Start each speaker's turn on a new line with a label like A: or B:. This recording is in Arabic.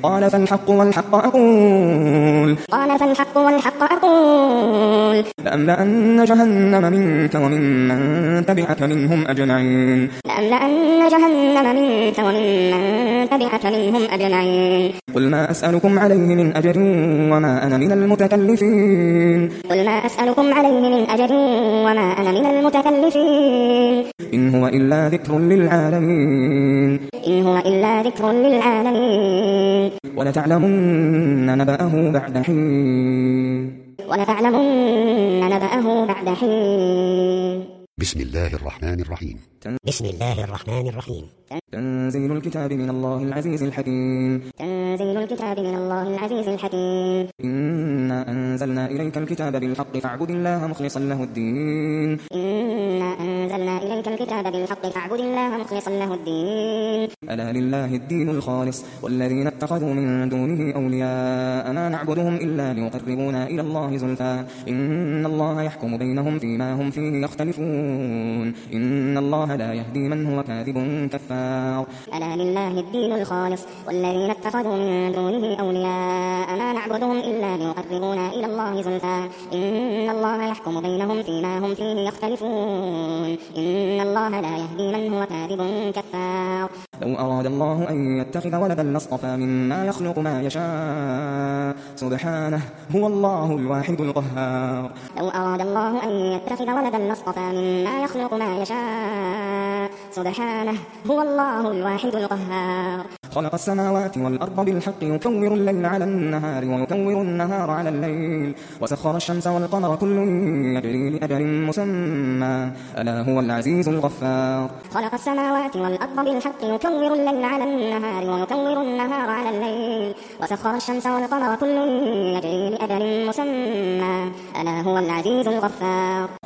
A: قال فالحق والحق أقول لأملأن جهنم منك وممن تبعك منهم أجمعين قل ما أسألكم عليه من أجر وما أنا من المتكلفين إن هو إلا ذكر للعالمين ولتعلمن نبأه بعد حين
B: بسم الله الرحمن الرحيم.
A: تنزيل الكتاب من الله العزيز الحكيم. إنا أنزلنا إليك الكتاب بالحق فاعبد الله مخلصا له الدين. ألا لله الدين الخالص والذين اتخذوا من دونه أولياء ما نعبدهم إلا ليقربونا إلى الله زلفى إن الله يحكم بينهم فيما هم فيه يختلفون إن الله لا يهدي من هو كاذب كفار.
C: ألا لله الدين الخالص والذين اتخذوا من دونه أولياء ما نعبدهم إلا ليقربونا إلى الله زلفى إن الله يحكم بينهم فيما هم فيه يختلفون إن الله لا يهدي من هو كاذب كفار.
A: لو أراد الله أن يتخذ ولدا لاصطفى مما يخلق ما يشاء سبحانه هو الله الواحد القهار.
C: لو أراد الله أن يتخذ ولدا لاصطفى مما يخلق ما يشاء سبحانه هو الله الواحد القهار.
A: خلق السماوات والأرض بالحق يكور الليل على النهار ويكور النهار على الليل وسخر الشمس والقمر كل يجري لأجل مسمى ألا هو العزيز الغفار.
C: خلق السماوات والأرض بالحق يكور الليل على النهار ويكور النهار على الليل وسخر الشمس والقمر كل يجري لأجل مسمى ألا هو العزيز الغفار.